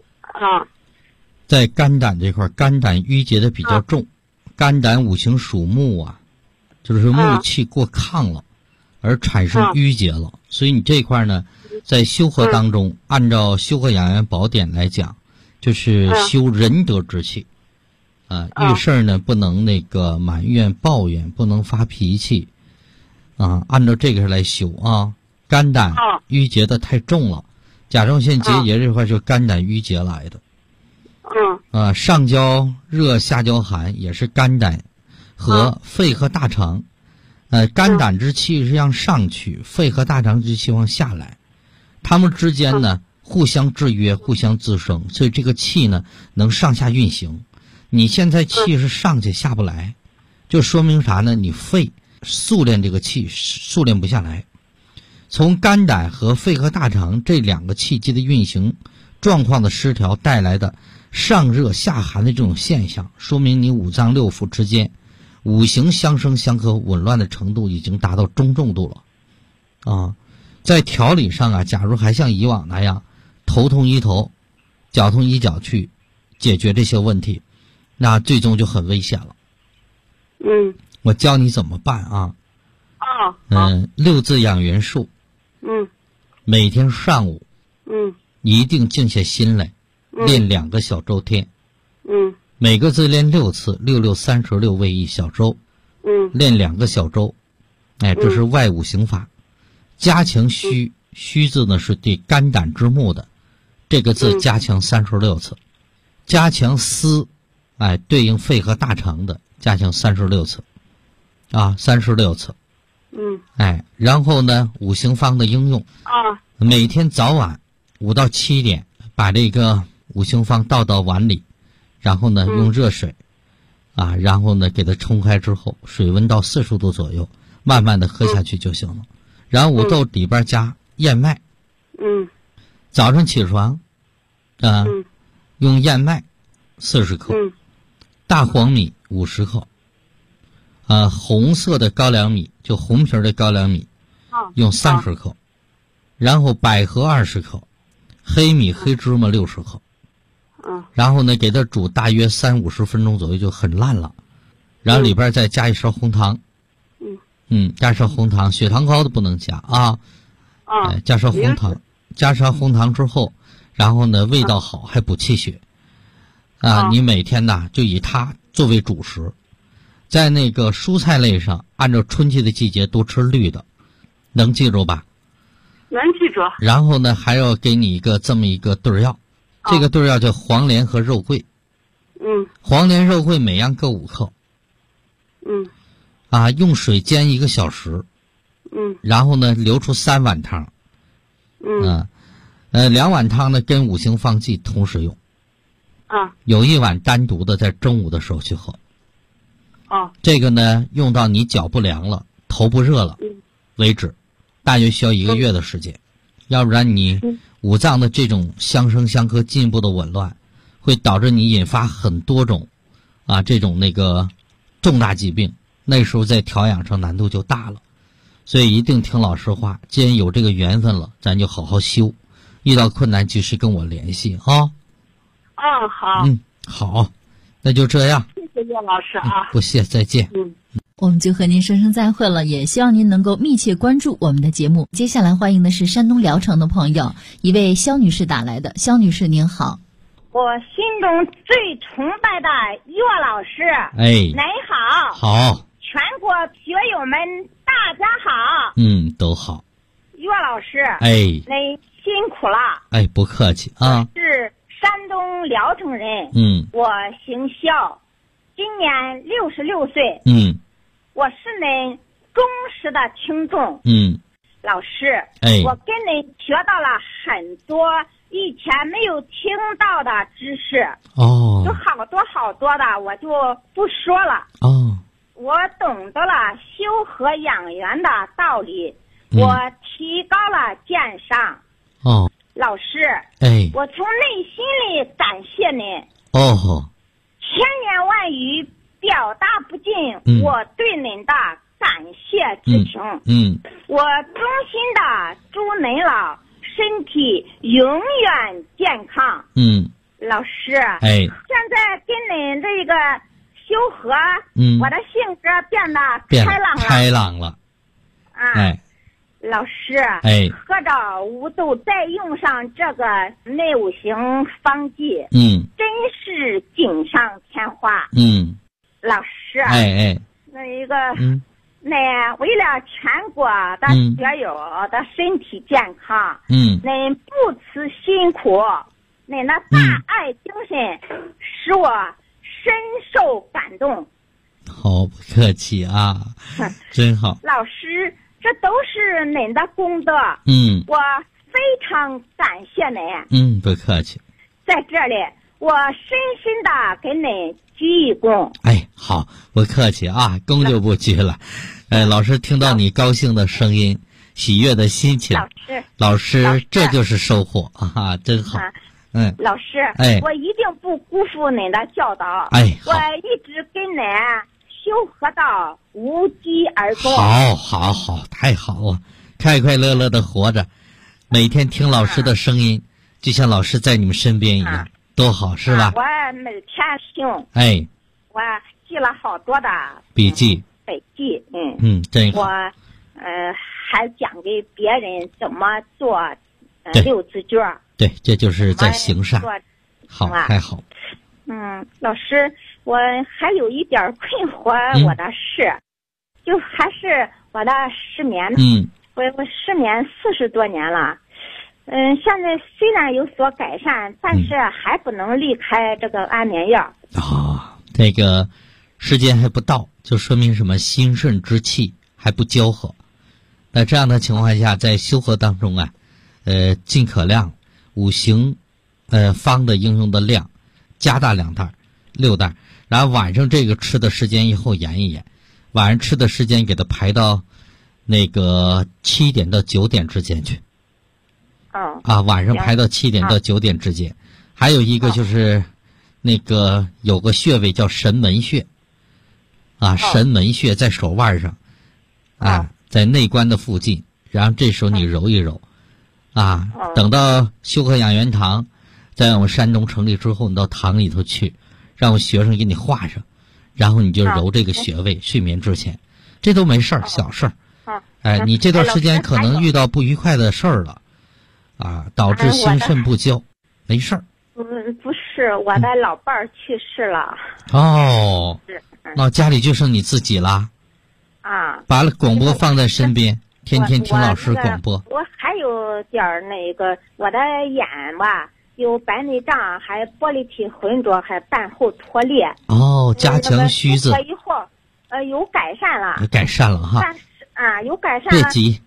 在肝胆这块，肝胆郁结的比较重。肝胆五行属木啊，就是木气过亢了，而产生郁结了。所以你这块呢，在修和当中，按照《修和养元宝典》来讲，就是修仁德之气。遇事呢不能那个埋怨抱怨，不能发脾气。按照这个来修啊，肝胆郁结的太重了，甲状腺结节这块就肝胆郁结来的。上焦热下焦寒也是肝胆和肺和大肠，肝胆之气是向上去，肺和大肠之气往下来，它们之间呢互相制约，互相滋生，所以这个气呢能上下运行。你现在气是上去下不来，就说明啥呢？你肺速练这个气速练不下来。从肝胆和肺和大肠这2个气机的运行状况的失调带来的上热下寒的这种现象，说明你五脏六腑之间五行相生相克紊乱的程度已经达到中重度了。在调理上啊，假如还像以往那样头痛医头，脚痛医脚去解决这些问题，那最终就很危险了。我教你怎么办啊？6字养元术。每天上午一定静下心来练2个小周天。每个字练6次，6、6、36为1小周。练2个小周。这是外五行法。加强虚，虚字呢是对肝胆之木的，这个字加强36次。加强思，对应肺和大肠的，加强36次。36次。然后呢，五行方的应用。每天早晚5到7点，把这个五行方倒到碗里，然后呢用热水，然后呢给它冲开之后，水温到40度左右，慢慢的喝下去就行了。然后五豆里边加燕麦。早上起床，用燕麦40克，大黄米50克。红色的高粱米，就红皮的高粱米，用30克，然后百合20克， 黑米、黑芝麻60克。然后呢，给它煮大约30-50分钟左右就很烂了，然后里边再加一勺红糖。加上红糖，血糖高的不能加啊。加上红糖，加上红糖之后，然后呢，味道好，还补气血。你每天呢就以它作为主食，在那个蔬菜类上，按照春季的季节多吃绿的，能记住吧？ 能记住。 然后呢，还要给你这么一个对儿药，这个对儿药叫黄连和肉桂。黄连、肉桂每样各5克。用水煎1个小时。然后呢，留出3碗汤。2碗汤呢跟5行方剂同时用。有1碗单独的在中午的时候去喝。这个呢用到你脚不凉了、头不热了为止，大约需要1个月的时间。要不然你五脏的这种相生相克进一步的紊乱，会导致你引发很多种这种重大疾病，那时候在调养上难度就大了。所以一定听老师话，既然有这个缘分了，咱就好好修，遇到困难及时跟我联系啊。 好。 好，那就这样。 谢谢老师啊。 不谢，再见。 我们就和您说声再会了，也希望您能够密切关注我们的节目。接下来欢迎的是山东聊城的朋友，一位肖女士打来的。肖女士您好。 我心中最崇拜的岳老师，您好。 好。 全国学友们大家好。 都好。 岳老师，您辛苦了。 不客气啊。 我是山东聊城人。我姓肖，今年66岁。我是您忠实的听众。老师，我跟您学到了很多以前没有听到的知识。有好多的我就不说了。我懂得了修和养元的道理，我提高了鉴赏。老师，我从内心里感谢您。千言万语表达不尽我对您的感谢之情。我衷心的祝您老身体永远健康。老师，现在跟您这个修和，我的性格变得开朗了。 老师，合着我都再用上这个内五行方剂，真是锦上添花。老师，那为了全国的学友的身体健康，您不辞辛苦，您的大爱精神使我深受感动。 好，不客气啊。真好。 老师，这都是您的功德。我非常感谢您。 不客气。 在这里我深深的给您鞠一躬。 好，不客气啊，躬就不鞠了。老师听到你高兴的声音，喜悦的心情，老师这就是收获啊，真好。 老师，我一定不辜负您的教导。我一直跟您修和到无疾而终。 好，太好了，快快乐乐的活着，每天听老师的声音，就像老师在你们身边一样，多好，是吧？ 我每天听。我记了好多的笔记。真好。 我还讲给别人怎么做六字诀。 对，这就是在行善。好，太好。 老师，我还有一点困惑我的事，就还是我的失眠。我失眠40多年了。现在虽然有所改善，但是还不能离开这个安眠药。 这个时间还不到，就说明什么？心肾之气还不交合。那这样的情况下，在修和当中尽可量五行方的应用的量加大2袋6袋，然后晚上这个吃的时间以后延一延，晚上吃的时间给它排到那个7点到9点之间去。晚上排到7点到9点之间。还有一个就是那个有个穴位叫神门穴神门穴在手腕上在内关的附近，然后这时候你揉一揉啊，等到休和养元堂在我们山东成立之后，你到堂里头去，让我学生给你画上，然后你就揉这个穴位，睡眠之前，这都没事儿，小事儿。哎，你这段时间可能遇到不愉快的事儿了，啊，导致心肾不交，没事儿。 不是，我的老伴儿去世了。 哦，那家里就剩你自己啦。 啊， 把广播放在身边，天天听老师广播。 我还有点那个，我的眼吧有白内障，还玻璃体浑浊，还瓣后脱裂。 哦，加强须子。 以后有改善了。 有改善了哈。 但是有改善了。 别急。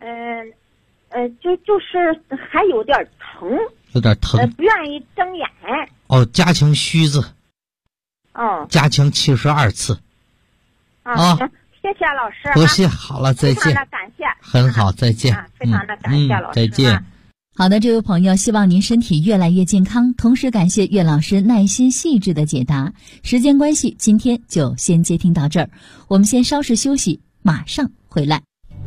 就是还有点疼。 有点疼。 不愿意睁眼。 哦，加强须子。加强72次。 啊。谢谢老师。 不谢，好了，再见。 非常的感谢。 很好，再见。 非常的感谢老师。 再见。 好的，这位朋友，希望您身体越来越健康，同时感谢岳老师耐心细致的解答。时间关系，今天就先接听到这儿，我们先稍事休息，马上回来。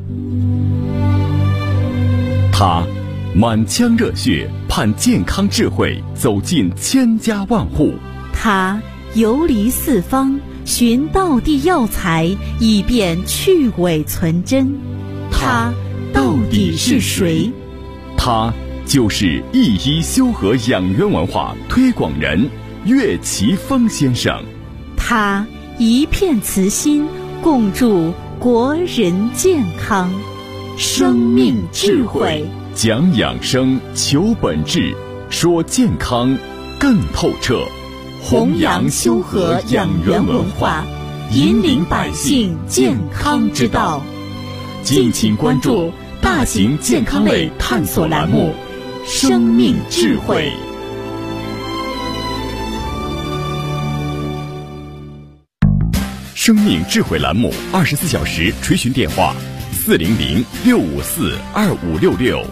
他满腔热血盼健康智慧走进千家万户， 他游离四方寻道地药材，以便去伪存真。他到底是谁？ 他就是一医修和养元文化推广人岳奇峰先生。 他一片慈心，共筑国人健康。生命智慧， 讲养生，求本质，说健康更透彻。 弘扬修和养元文化，引领百姓健康之道。敬请关注大型健康类探索栏目《生命智慧》。 生命智慧栏目24小时垂询电话：400-654-2566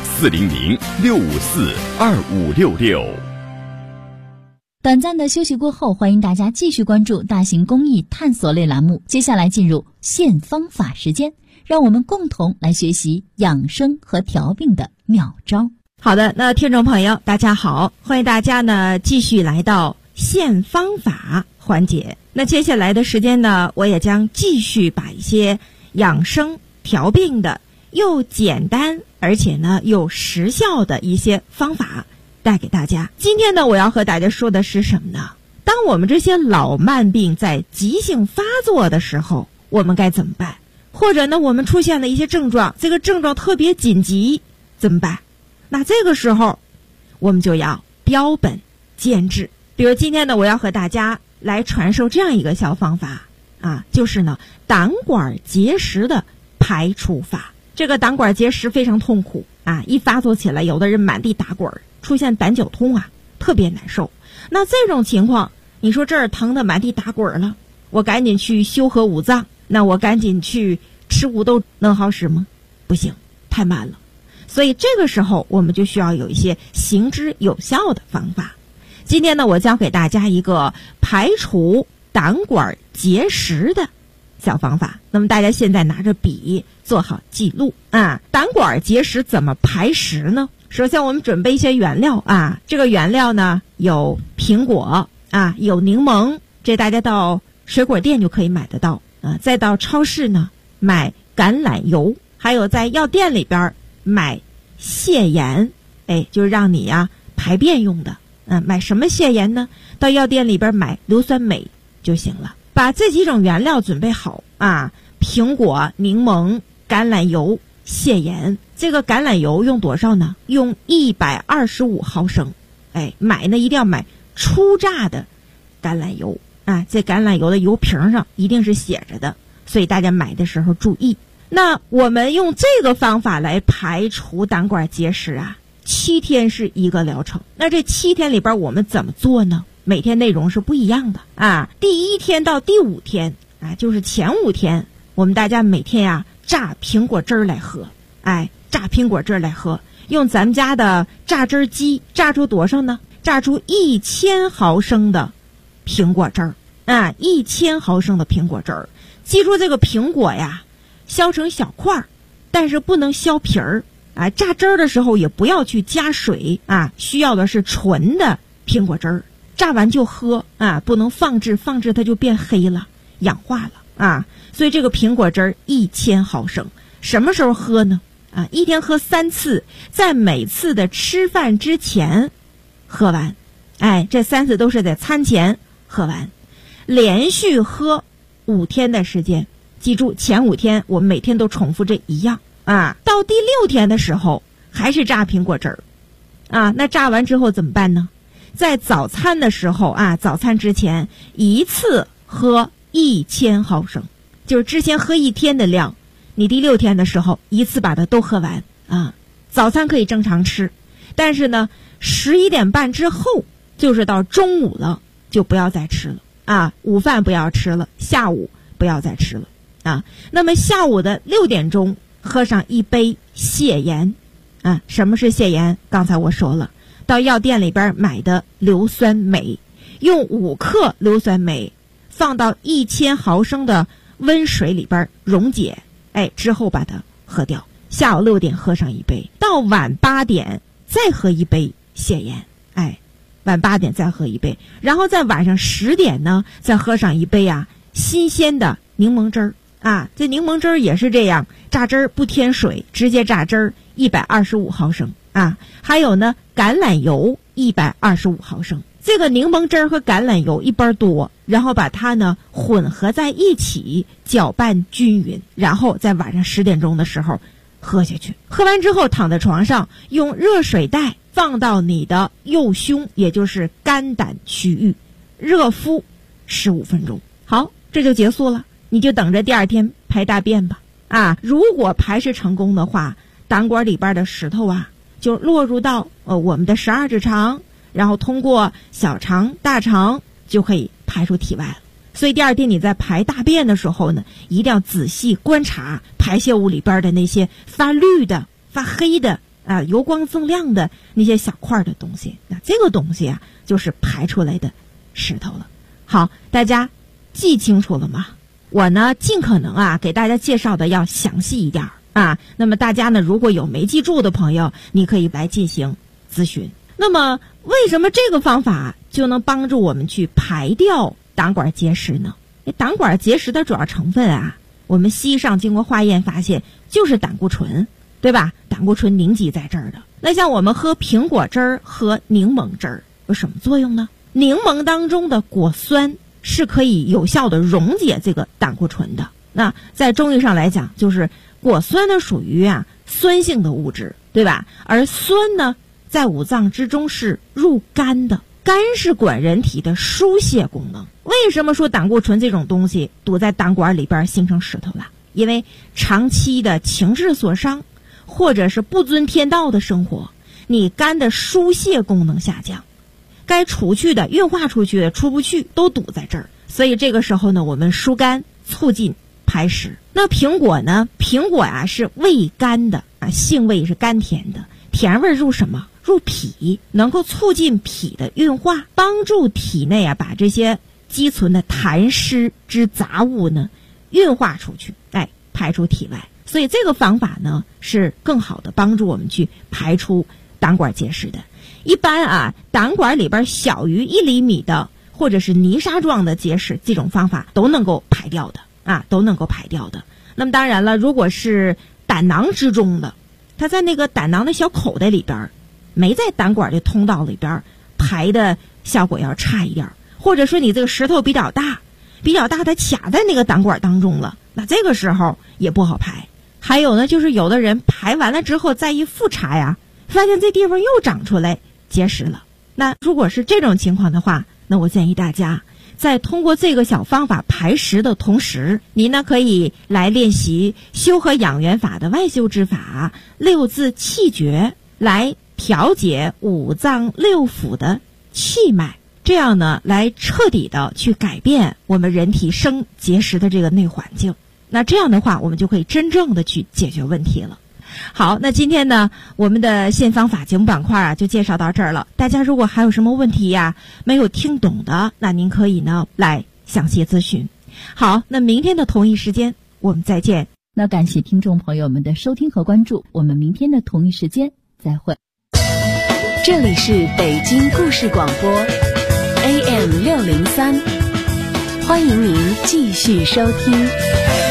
400-654-2566。 短暂的休息过后，欢迎大家继续关注大型公益探索类栏目。接下来进入现方法时间，让我们共同来学习养生和调病的妙招。 好的，那听众朋友大家好，欢迎大家呢继续来到现方法环节。那接下来的时间呢，我也将继续把一些养生调病的又简单而且呢又实效的一些方法带给大家。今天呢，我要和大家说的是什么呢？当我们这些老慢病在急性发作的时候，我们该怎么办？或者呢，我们出现了一些症状，这个症状特别紧急，怎么办？那这个时候，我们就要标本兼治。比如今天呢，我要和大家来传授这样一个小方法啊，就是呢，胆管结石的排除法。这个胆管结石非常痛苦啊，一发作起来，有的人满地打滚，出现胆绞痛啊，特别难受。那这种情况，你说这儿疼得满地打滚了，我赶紧去修和五脏，那我赶紧去吃五豆能好使吗？不行，太慢了。所以这个时候我们就需要有一些行之有效的方法。今天呢，我教给大家一个排除胆管结石的小方法。那么大家现在拿着笔做好记录啊。胆管结石怎么排石呢？首先我们准备一些原料啊，这个原料呢有苹果啊，有柠檬，这大家到水果店就可以买得到啊。再到超市呢买橄榄油，还有在药店里边买泻盐，就是让你排便用的。买什么泻盐呢？到药店里边买硫酸镁就行了。把这几种原料准备好啊，苹果、柠檬、橄榄油、泻盐。这个橄榄油用多少呢？用125毫升。买呢一定要买初榨的橄榄油啊，这橄榄油的油瓶上一定是写着的，所以大家买的时候注意。那我们用这个方法来排除胆管结石啊，7天是一个疗程。那这7天里边我们怎么做呢？每天内容是不一样的啊。第1天到第5天啊，就是前5天，我们大家每天榨苹果汁儿来喝。榨苹果汁儿来喝，用咱们家的榨汁机榨出多少呢？榨出1000毫升的苹果汁儿啊，1000毫升的苹果汁儿。记住这个苹果削成小块儿，但是不能削皮儿啊，榨汁儿的时候也不要去加水啊，需要的是纯的苹果汁儿，榨完就喝啊，不能放置它就变黑了，氧化了啊。所以这个苹果汁儿1000毫升，什么时候喝呢？啊，一天喝3次，在每次的吃饭之前喝完，哎，这3次都是在餐前喝完，连续喝5天的时间。记住，前5天我们每天都重复这一样啊。到第6天的时候还是榨苹果汁儿啊。那榨完之后怎么办呢？在早餐的时候啊，早餐之前一次喝1000毫升，就是之前喝1天的量，你第6天的时候一次把它都喝完啊。早餐可以正常吃，但是呢11点半之后，就是到中午了就不要再吃了啊。午饭不要吃了，下午不要再吃了啊。那么下午的6点钟喝上1杯泻盐啊。什么是泻盐？刚才我说了，到药店里边买的硫酸镁，用5克硫酸镁放到1000毫升的温水里边溶解，哎，之后把它喝掉。下午6点喝上1杯，到晚8点再喝1杯泻盐，哎，晚8点再喝1杯，然后在晚上10点呢再喝上1杯啊新鲜的柠檬汁儿啊。这柠檬汁儿也是这样，榨汁儿不添水，直接榨汁儿125毫升啊。还有呢橄榄油125毫升。这个柠檬汁儿和橄榄油一般多，然后把它呢混合在一起，搅拌均匀，然后在晚上10点钟的时候喝下去。喝完之后躺在床上，用热水袋放到你的右胸，也就是肝胆区域，热敷15分钟。好，这就结束了，你就等着第2天排大便吧。啊，如果排湿成功的话，胆管里边的石头啊就落入到我们的12指肠，然后通过小肠、大肠就可以排出体外了。所以第2天你在排大便的时候呢，一定要仔细观察排泄物里边的那些发绿的、发黑的啊、油光锃亮的那些小块的东西。那这个东西啊，就是排出来的石头了。好，大家记清楚了吗？我呢尽可能啊给大家介绍的要详细一点啊。那么大家呢如果有没记住的朋友，你可以来进行咨询。那么为什么这个方法就能帮助我们去排掉胆管结石呢？胆管结石的主要成分啊，我们西医上经过化验发现就是胆固醇，对吧？胆固醇凝集在这儿的。那像我们喝苹果汁儿和柠檬汁儿有什么作用呢？柠檬当中的果酸是可以有效的溶解这个胆固醇的。那在中医上来讲，就是果酸呢属于啊酸性的物质，对吧？而酸呢在五脏之中是入肝的，肝是管人体的疏泄功能。为什么说胆固醇这种东西堵在胆管里边形成石头了？因为长期的情志所伤，或者是不遵天道的生活，你肝的疏泄功能下降，该出去的、运化出去的出不去，都堵在这儿。所以这个时候呢，我们疏肝促进排石。那苹果呢？苹果啊是味甘的啊，性味是甘甜的，甜味入什么？入脾，能够促进脾的运化，帮助体内啊把这些积存的痰湿之杂物呢运化出去，哎，排出体外。所以这个方法呢是更好的帮助我们去排出胆管结石的。一般啊，胆管里边小于1厘米的或者是泥沙状的结石，这种方法都能够排掉的啊，都能够排掉的。那么当然了，如果是胆囊之中的，它在那个胆囊的小口袋里边，没在胆管的通道里边，排的效果要差一点。或者说你这个石头比较大，它卡在那个胆管当中了，那这个时候也不好排。还有呢，就是有的人排完了之后再一复查呀，发现这地方又长出来结石了。那如果是这种情况的话，那我建议大家在通过这个小方法排石的同时，您呢可以来练习修和养元法的外修之法6字气诀，来调节五脏六腑的气脉，这样呢来彻底的去改变我们人体生结石的这个内环境。那这样的话，我们就可以真正的去解决问题了。好，那今天呢，我们的现方法节目板块啊，就介绍到这儿了。大家如果还有什么问题呀，没有听懂的，那您可以呢来详细咨询。好，那明天的同一时间我们再见。 那感谢听众朋友们的收听和关注，我们明天的同一时间再会。 这里是北京故事广播 AM603，欢迎您继续收听。